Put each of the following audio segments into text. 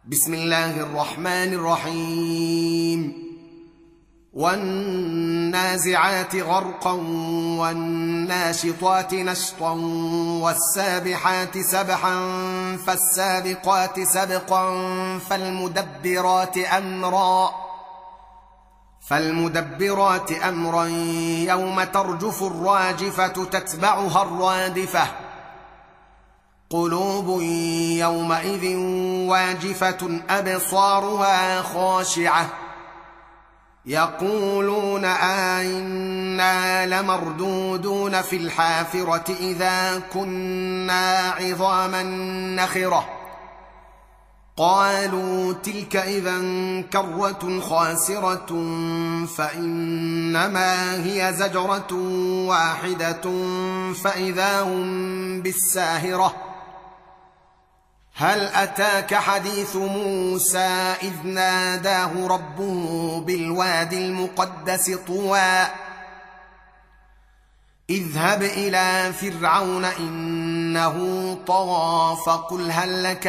بسم الله الرحمن الرحيم والنازعات غرقا والناشطات نشطا والسابحات سبحا فالسابقات سبقا فالمدبرات أمرا يوم ترجف الراجفة تتبعها الرادفة قلوب يومئذ واجفة أبصارها خاشعة يقولون أئنا لمردودون في الحافرة إذا كنا عظاما نخرة قالوا تلك إذا كرة خاسرة فإنما هي زجرة واحدة فإذا هم بالساهرة هل أتاك حديث موسى إذ ناداه ربه بالوادي المقدس طوى اذهب إلى فرعون إنه طغى فقل هل لك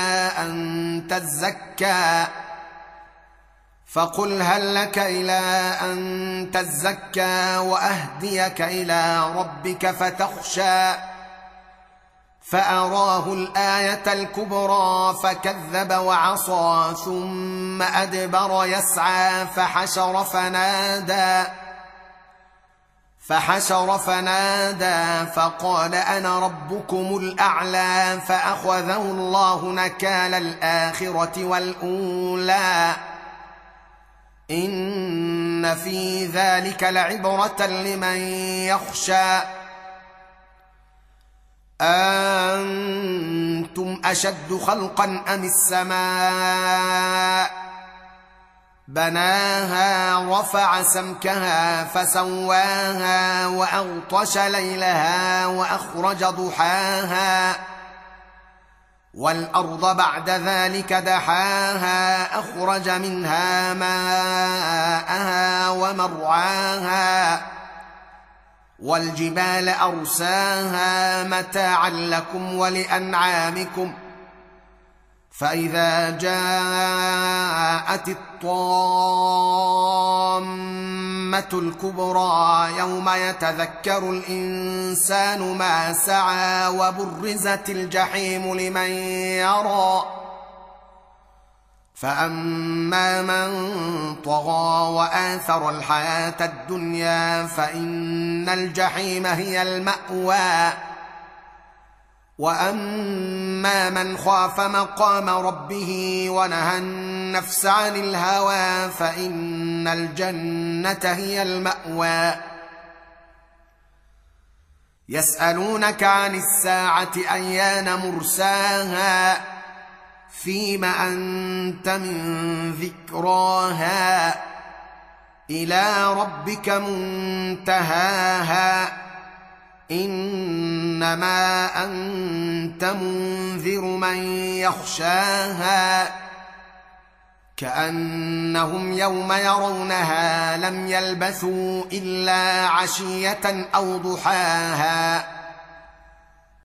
إلى أن تزكى وأهديك إلى ربك فتخشى فأراه الآية الكبرى فكذب وعصى ثم أدبر يسعى فحشر فنادى فقال أنا ربكم الأعلى فأخذه الله نكال الآخرة والأولى إن في ذلك لعبرة لمن يخشى أنتم أشد خلقا أم السماء بناها رفع سمكها فسواها وأغطش ليلها وأخرج ضحاها والأرض بعد ذلك دحاها أخرج منها ماءها ومرعاها والجبال أرساها متاعا لكم ولأنعامكم فإذا جاءت الطامة الكبرى يوم يتذكر الإنسان ما سعى وبرزت الجحيم لمن يرى فأما من طغى وآثر الحياة الدنيا فإن الجحيم هي المأوى وأما من خاف مقام ربه ونهى النفس عن الهوى فإن الجنة هي المأوى يسألونك عن الساعة أيان مرساها فيم أنت من ذكراها إلى ربك منتهاها إنما أنت منذر من يخشاها كأنهم يوم يرونها لم يلبثوا إلا عشية أو ضحاها